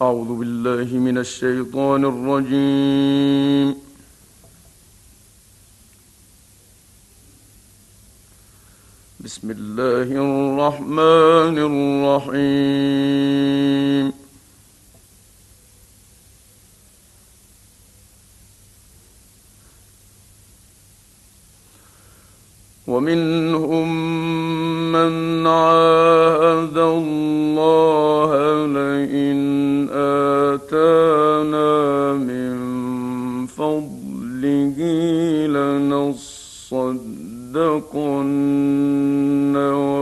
أعوذ بالله من الشيطان الرجيم. بسم الله الرحمن الرحيم. ومنهم من عاهد الله لئن آتانا من فضله لنصدقن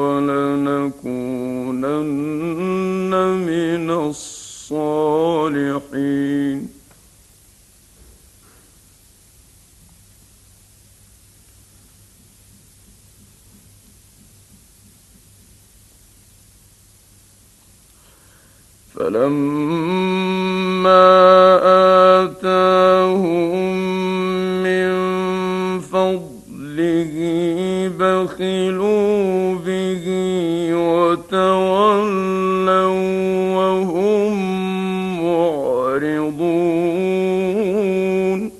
ولنكونن من الصالحين. فلما آتاهم من فضله بخلوا به وتولوا وهم معرضون.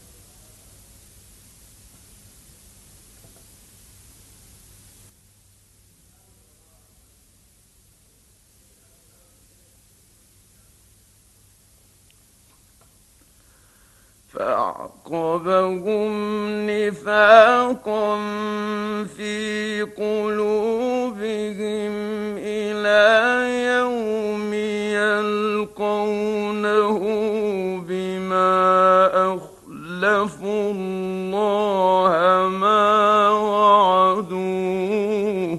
فأعقبهم نفاقا في قلوبهم إلى يوم يلقونه بما أخلفوا الله ما وعدوه.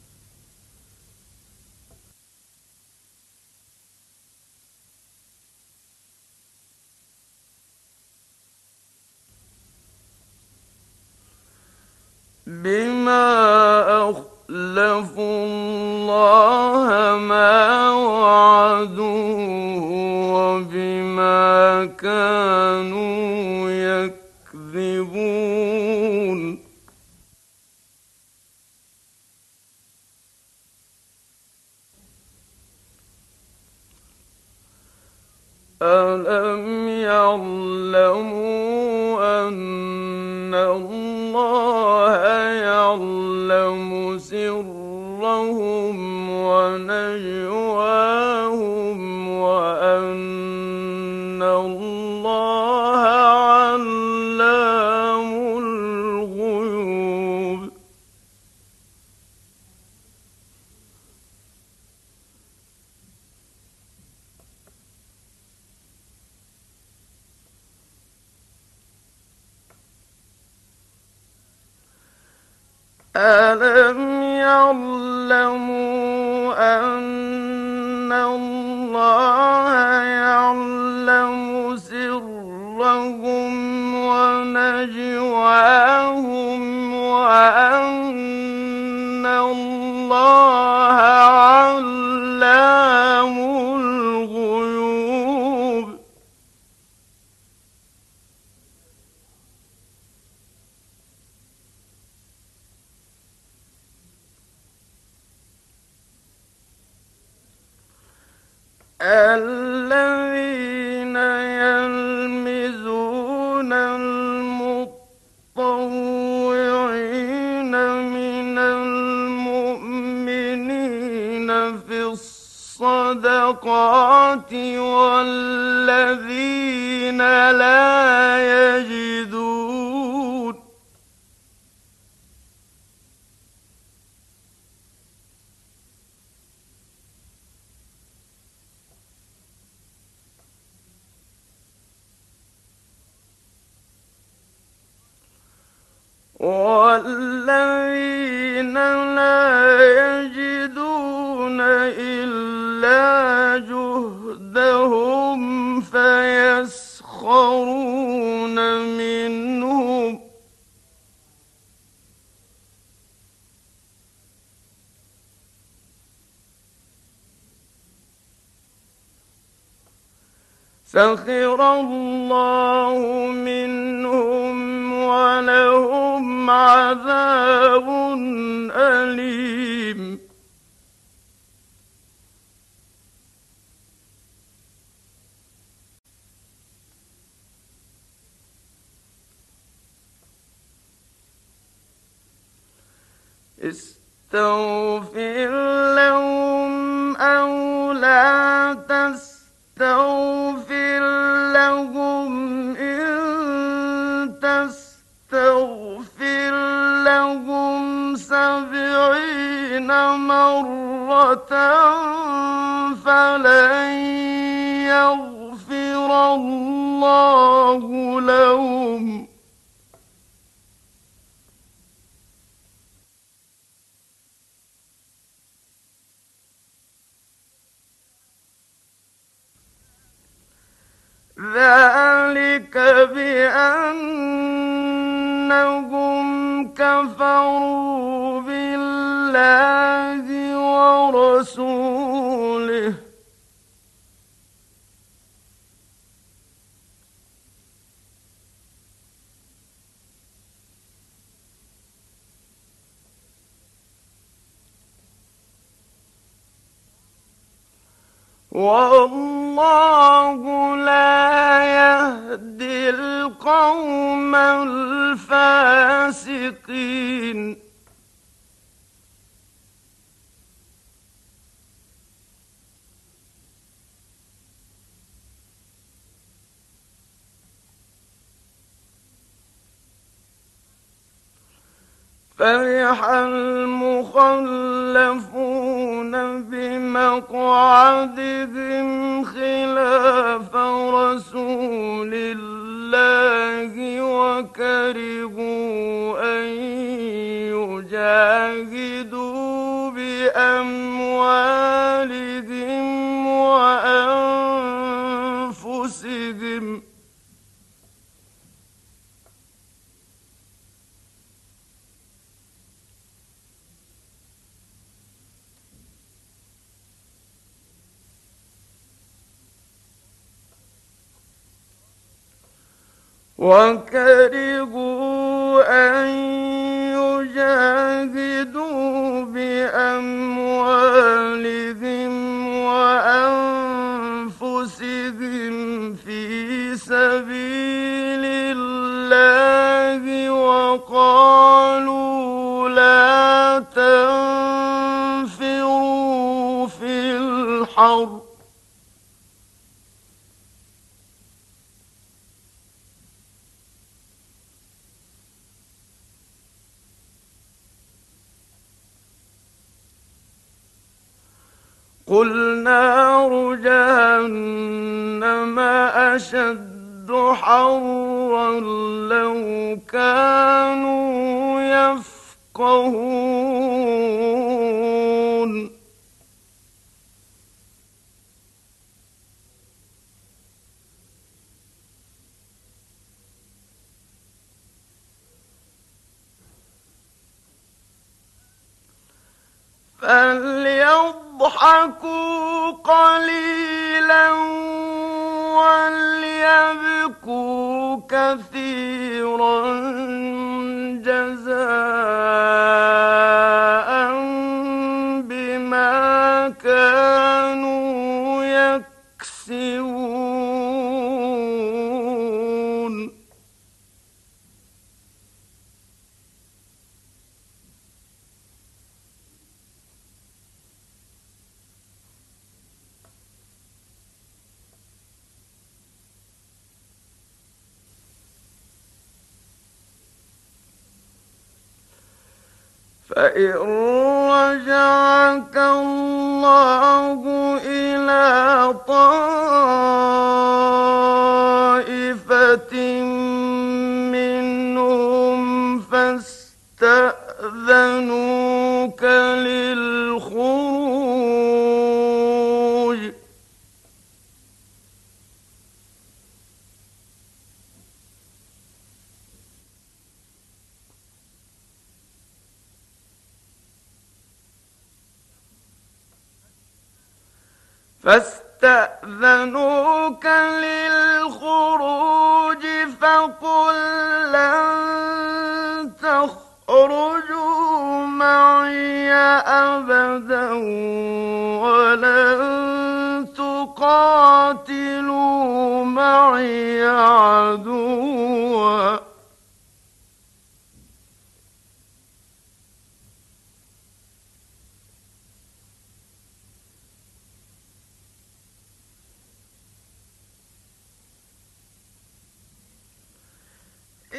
وبما كانوا يكذبون. ألم يعلموا أن الله يعلم سرهم ونجواهم وأن الله علام الغيوب. ألم يعلموا أن الله يعلم سرهم ونجواهم وأن الله علام الغيوب. الذين يلمزون المطوعين من المؤمنين في الصدقات والذين لا يجدون. والذين لا يجدون إلا جهدهم فيسخرون منهم. سخر الله منهم ولهم عذاب أليم. استغفر لهم أو لا تستغفر لهم إن تستغفر لهم 70 مرة فلن يغفر الله لهم ذلك بأنهم كفروا بالله ورسوله والله لا يهدي القوم الفاسقين فرح المخلفون بمقعدهم خلاف رسول الله وكرهوا أن يجاهدوا بأموالهم وأنفسهم أن يجاهدوا بأموالهم وأنفسهم في سبيل الله وقالوا لا تنفروا في الحرب قل نار جهنم أشد حرا لو كانوا يفقهون فليضحكوا قليلا وليبكوا كثيرا جزاء بما كانوا يكسبون فإن رجعك الله إلى طائفة منهم فاستأذنوك للخروج فقل لن تخرجوا معي أبدا ولن تقاتلوا معي عدوا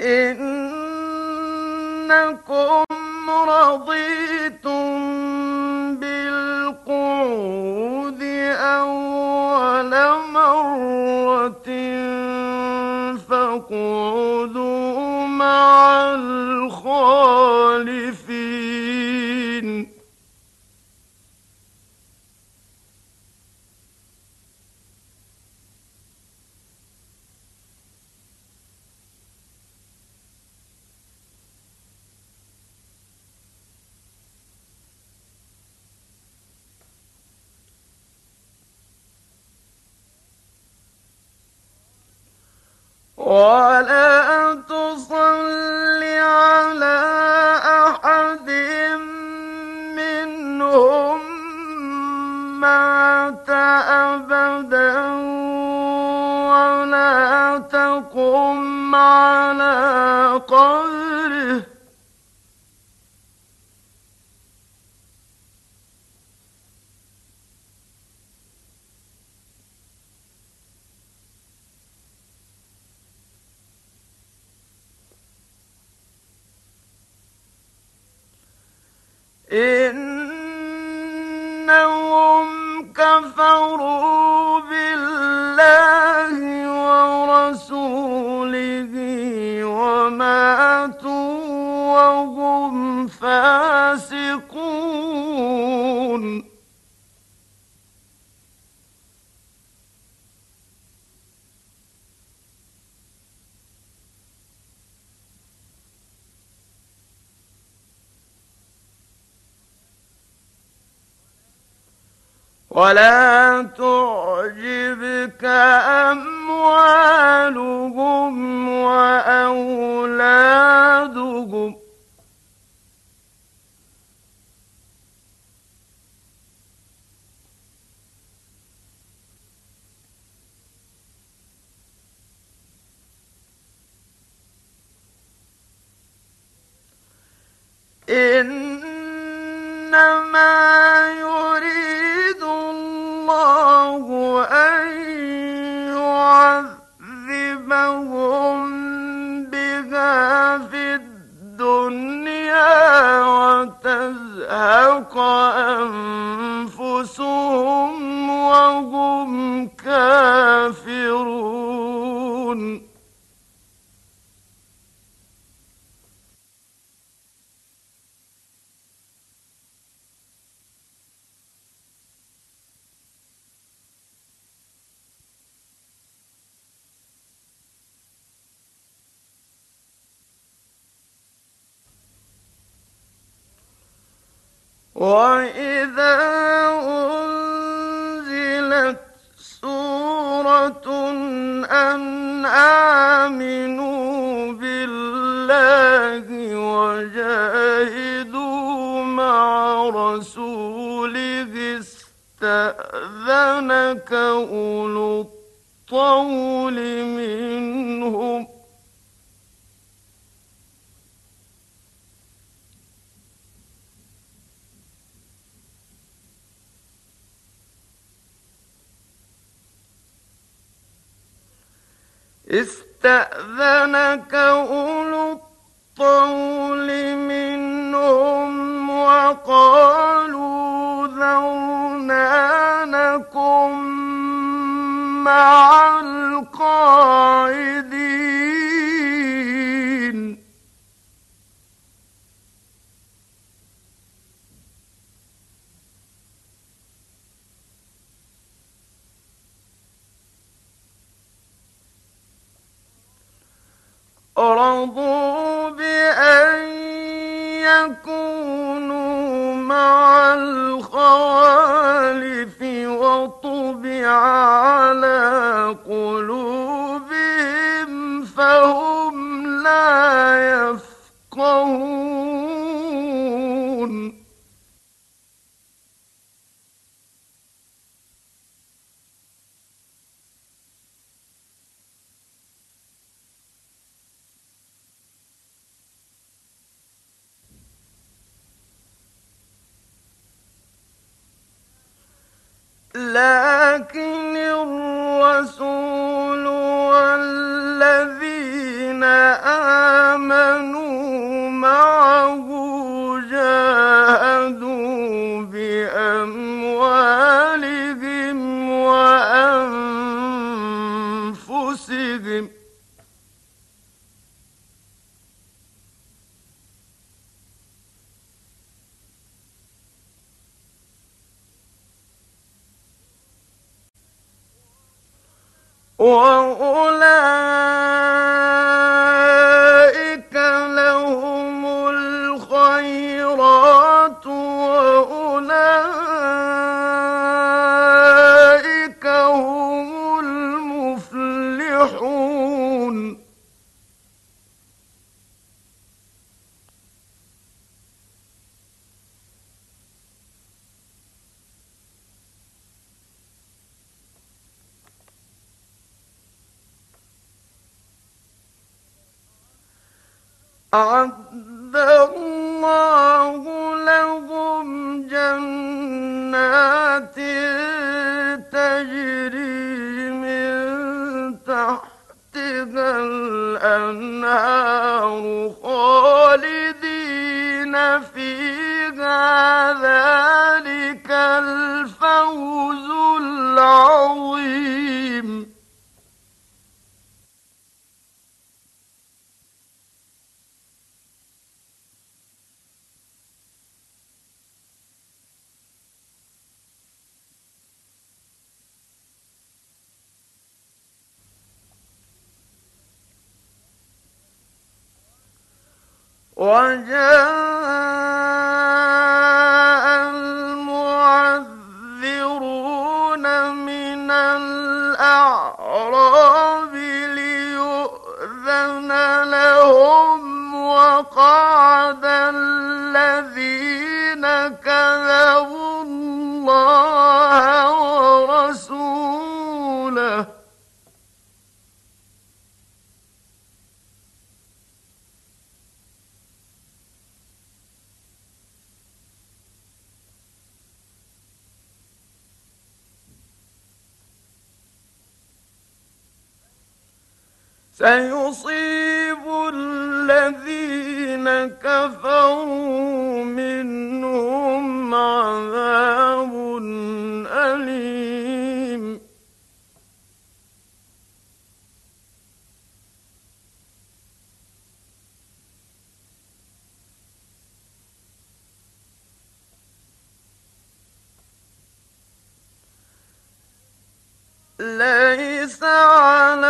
إنكم رضيتم بالقعود أول مرة فاقعدوا مع الخالفين. ولا تصل على أحد منهم مات أبدا ولا تقم على قبره. إنهم كفروا بالله ورسوله وماتوا وهم فاسقون. ولا تعجبك أموالهم وأولادهم إنما يريد الله أن يعذبهم بها في الدنيا وتزهق أنفسهم وهم كافرون. وإذا أنزلت سورة أن آمنوا بالله وجاهدوا مع رسوله استأذنك أولو الطول منهم وقالوا ذرنا نكن مع القاعدين. رضوا بأن يكونوا مع الخوالف وطبع على قلوبهم فهم لا يفقهون. لكن الرسول والذين وأولئك لهم الخيرات وأولئك هم المفلحون أعد الله لهم جنات تجري من تحتها الأنهار خالدين فيها ذلك الفوز العظيم وجاء المعذرون من الأعراب ليؤذن لهم وقعد الذين كذبوا الله ورسوله سيصيب الذين كفروا منهم عذاب أليم ليس على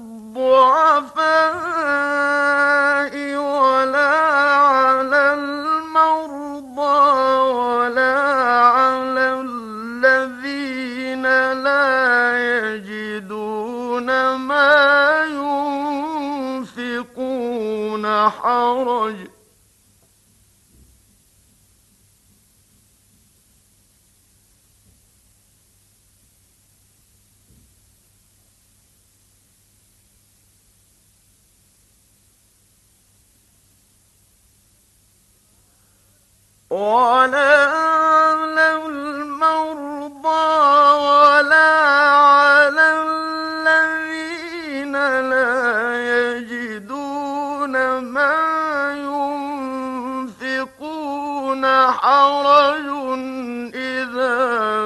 الضعفاء ولا على المرضى ولا على الذين لا يجدون ما ينفقون حرج ولا على المرضى ولا على الذين لا يجدون ما ينفقون حرج إذا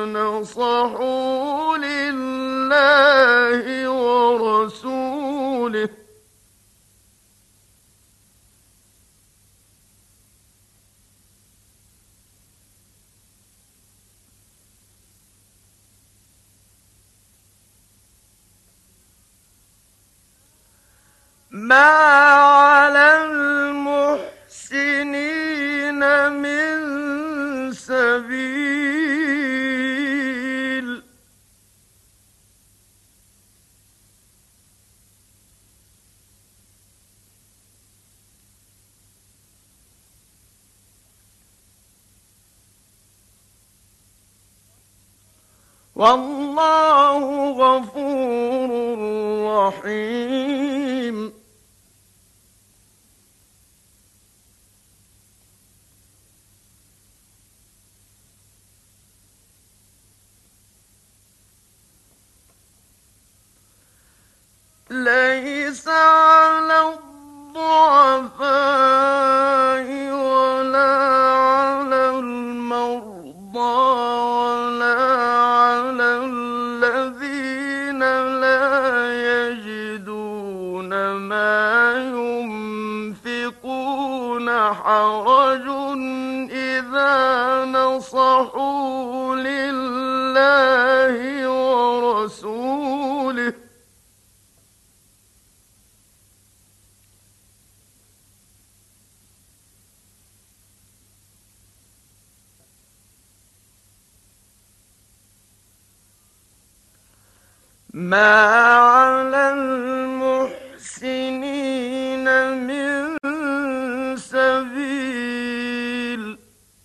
نصحوا لله ورسوله ما على المحسنين من سبيل والله غفور رحيم ليس على الضعفاء ولا على المرضى ولا على الذين لا يجدون ما ينفقون حرج إذا نصحوا لله ورسوله ما على المحسنين من سبيل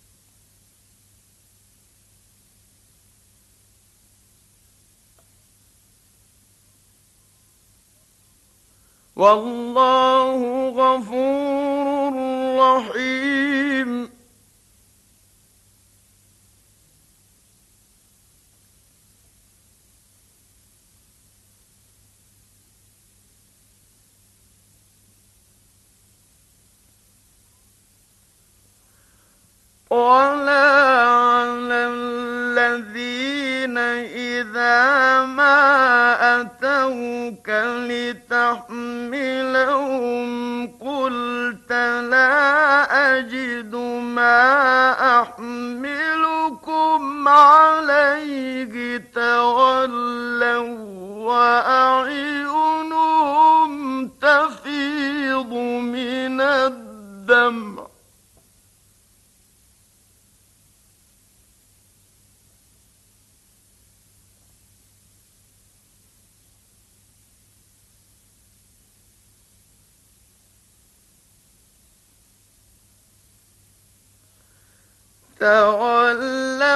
والله غفور رحيم ولا على الذين إذا ما أتوك لتحملهم قلت لا أجد ما أحملكم عليه تولوا وأعينهم تفيض من الدمع تولوا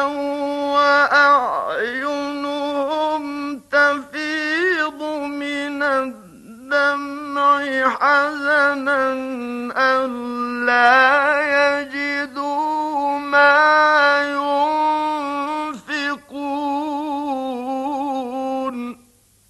وأعينهم تفيض من الدمع حزنا ألا يجدوا ما ينفقون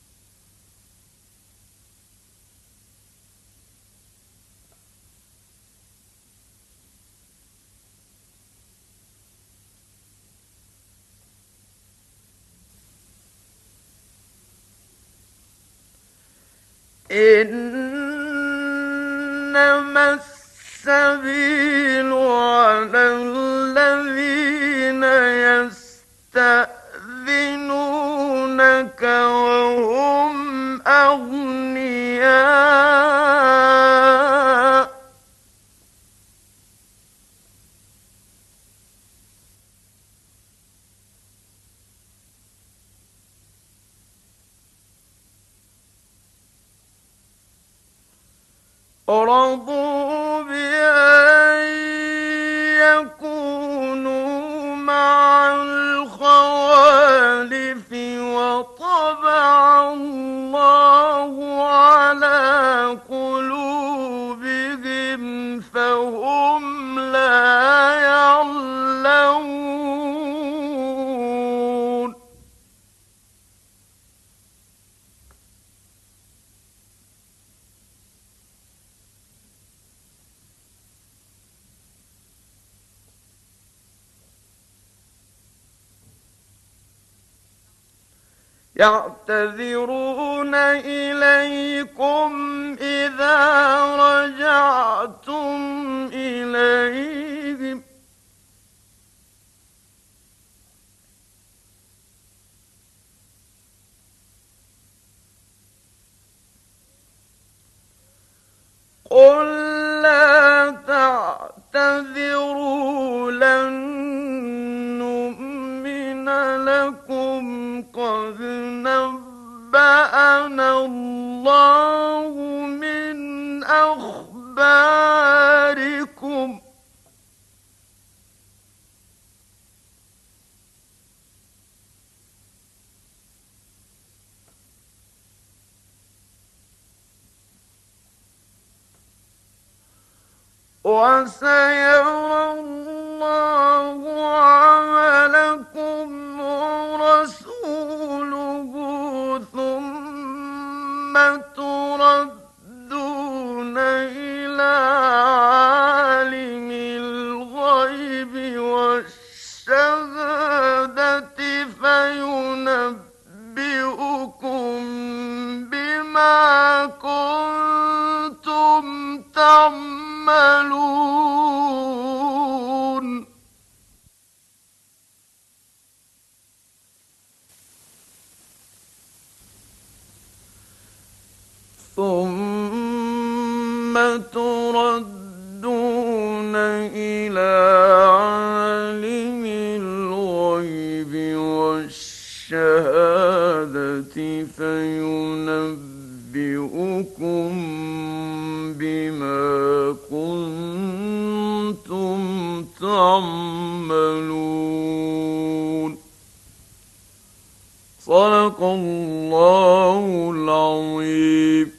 إنما السبيل على الذين يستأذنونك وهم أغنياء رضوا بأن يكونوا مع الخوالف وطبع الله على قلوبهم فهم لا يعلمون يعتذرون إليكم إذا رجعتم إليهم قل لا تعتذروا لن نؤمن لكم قد نبأنا الله من أخباركم وسيرى الله عملكم ورسوله ثم تردون إلى عالم الغيب والشهادة فينبئكم بما كنتم تعملون ثم تردون إلى عالم الغيب والشهادة فينبئكم بما كنتم تعملون. صدق الله العظيم.